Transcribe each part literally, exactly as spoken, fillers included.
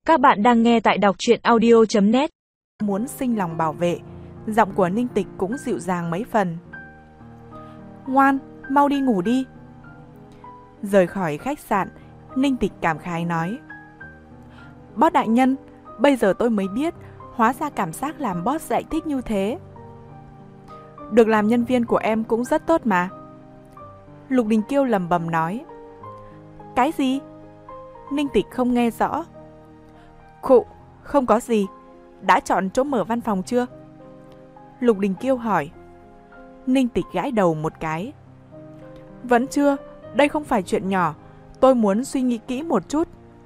Các bạn đang nghe tại đọc truyện audio chấm net. Muốn sinh lòng bảo vệ, giọng của Ninh Tịch cũng dịu dàng mấy phần. Ngoan, mau đi ngủ đi. Rời khỏi khách sạn, Ninh Tịch cảm khái nói: Boss đại nhân, bây giờ tôi mới biết, hóa ra cảm giác làm boss giải thích như thế. Được làm nhân viên của em cũng rất tốt mà. Lục Đình Kiêu lầm bầm nói. Cái gì? Ninh Tịch không nghe rõ. Khụ, không có gì. Đã chọn chỗ mở văn phòng chưa? Lục Đình Kiêu hỏi. Ninh Tịch gãi đầu một cái. Vẫn chưa, đây không phải chuyện nhỏ. Tôi muốn suy nghĩ kỹ một chút.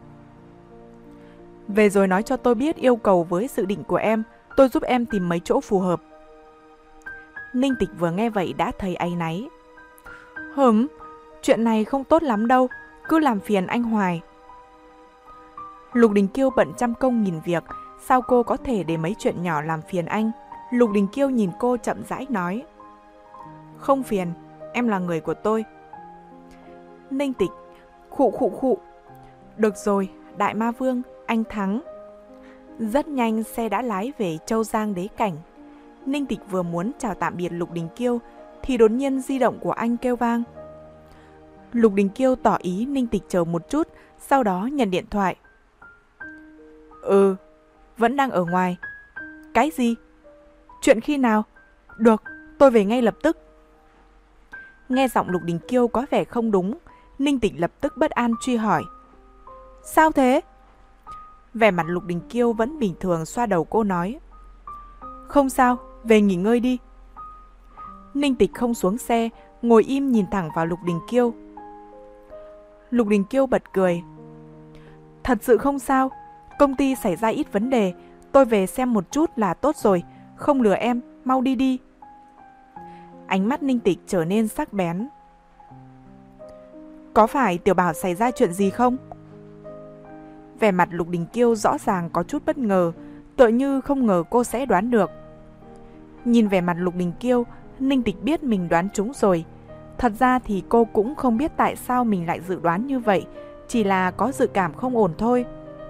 Về rồi nói cho tôi biết yêu cầu với dự định của em. Tôi giúp em tìm mấy chỗ phù hợp. Ninh Tịch vừa nghe vậy đã thấy áy náy. Hừm, chuyện này không tốt lắm đâu. Cứ làm phiền anh hoài. Lục Đình Kiêu bận trăm công nghìn việc, sao cô có thể để mấy chuyện nhỏ làm phiền anh? Lục Đình Kiêu nhìn cô chậm rãi nói. Không phiền, em là người của tôi. Ninh Tịch, khụ khụ khụ. Được rồi, Đại Ma Vương, anh thắng. Rất nhanh xe đã lái về Châu Giang Đế Cảnh. Ninh Tịch vừa muốn chào tạm biệt Lục Đình Kiêu thì đột nhiên di động của anh kêu vang. Lục Đình Kiêu tỏ ý Ninh Tịch chờ một chút, sau đó nhận điện thoại. Ừ, vẫn đang ở ngoài. Cái gì? Chuyện khi nào? Được, tôi về ngay lập tức. Nghe giọng Lục Đình Kiêu có vẻ không đúng, Ninh Tịch lập tức bất an truy hỏi. Sao thế? Vẻ mặt Lục Đình Kiêu vẫn bình thường xoa đầu cô nói. Không sao, về nghỉ ngơi đi. Ninh Tịch không xuống xe, ngồi im nhìn thẳng vào Lục Đình Kiêu. Lục Đình Kiêu bật cười. Thật sự không sao, công ty xảy ra ít vấn đề, tôi về xem một chút là tốt rồi, không lừa em, mau đi đi. Ánh mắt Ninh Tịch trở nên sắc bén. Có phải Tiểu Bảo xảy ra chuyện gì không? Vẻ mặt Lục Đình Kiêu rõ ràng có chút bất ngờ, tựa như không ngờ cô sẽ đoán được. Nhìn vẻ mặt Lục Đình Kiêu, Ninh Tịch biết mình đoán trúng rồi. Thật ra thì cô cũng không biết tại sao mình lại dự đoán như vậy, chỉ là có dự cảm không ổn thôi.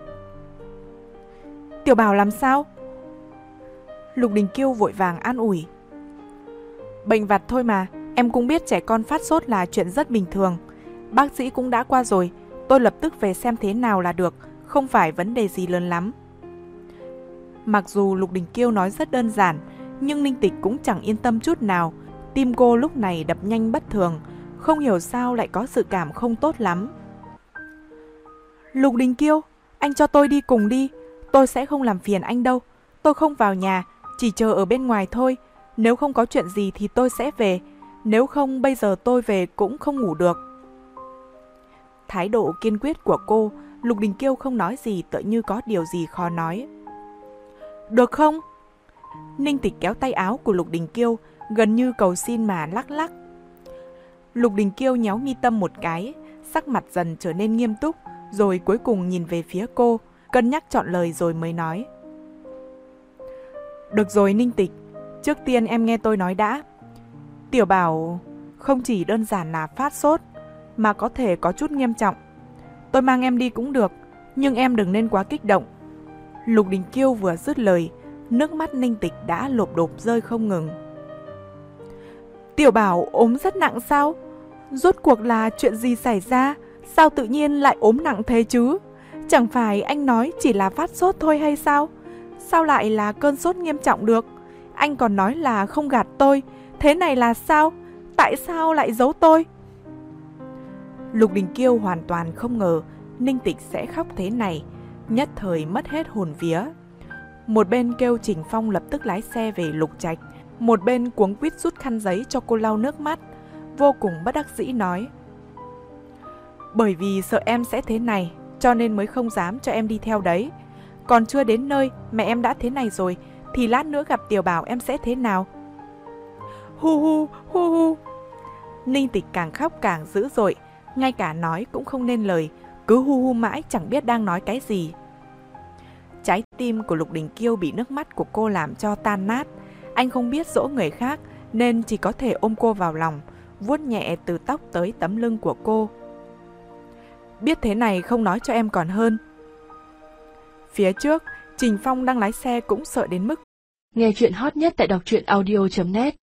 Tiểu Bảo làm sao? Lục Đình Kiêu vội vàng an ủi. Bệnh vặt thôi mà, em cũng biết trẻ con phát sốt là chuyện rất bình thường. Bác sĩ cũng đã qua rồi, tôi lập tức về xem thế nào là được, không phải vấn đề gì lớn lắm. Mặc dù Lục Đình Kiêu nói rất đơn giản, nhưng Ninh Tịch cũng chẳng yên tâm chút nào. Tim cô lúc này đập nhanh bất thường, không hiểu sao lại có sự cảm không tốt lắm. Lục Đình Kiêu, anh cho tôi đi cùng đi, tôi sẽ không làm phiền anh đâu. Tôi không vào nhà, chỉ chờ ở bên ngoài thôi. Nếu không có chuyện gì thì tôi sẽ về, nếu không bây giờ tôi về cũng không ngủ được. Thái độ kiên quyết của cô, Lục Đình Kiêu không nói gì, tựa như có điều gì khó nói. Được không? Ninh Tịch kéo tay áo của Lục Đình Kiêu, gần như cầu xin mà lắc lắc. Lục Đình Kiêu nhéo mi tâm một cái, sắc mặt dần trở nên nghiêm túc, rồi cuối cùng nhìn về phía cô, cân nhắc chọn lời rồi mới nói. Được rồi Ninh Tịch, trước tiên em nghe tôi nói đã. Tiểu Bảo không chỉ đơn giản là phát sốt, mà có thể có chút nghiêm trọng. Tôi mang em đi cũng được, nhưng em đừng nên quá kích động. Lục Đình Kiêu vừa dứt lời, nước mắt Ninh Tịch đã lộp độp rơi không ngừng. Tiểu Bảo ốm rất nặng sao? Rốt cuộc là chuyện gì xảy ra? Sao tự nhiên lại ốm nặng thế chứ? Chẳng phải anh nói chỉ là phát sốt thôi hay sao? Sao lại là cơn sốt nghiêm trọng được? Anh còn nói là không gạt tôi. Thế này là sao? Tại sao lại giấu tôi? Lục Đình Kiêu hoàn toàn không ngờ Ninh Tịch sẽ khóc thế này, nhất thời mất hết hồn vía. Một bên kêu Trình Phong lập tức lái xe về Lục Trạch, một bên cuống quýt rút khăn giấy cho cô lau nước mắt, vô cùng bất đắc dĩ nói. Bởi vì sợ em sẽ thế này, cho nên mới không dám cho em đi theo đấy. Còn chưa đến nơi, mẹ em đã thế này rồi, thì lát nữa gặp Tiểu Bảo em sẽ thế nào? Hu hu, hu hu. Ninh Tịch càng khóc càng dữ dội, ngay cả nói cũng không nên lời, cứ hu hu mãi chẳng biết đang nói cái gì. Trái tim của Lục Đình Kiêu bị nước mắt của cô làm cho tan nát. Anh không biết dỗ người khác nên chỉ có thể ôm cô vào lòng, vuốt nhẹ từ tóc tới tấm lưng của cô. Biết thế này không nói cho em còn hơn. Phía trước, Trình Phong đang lái xe cũng sợ đến mức. Nghe chuyện hot nhất tại đọc truyện audio chấm net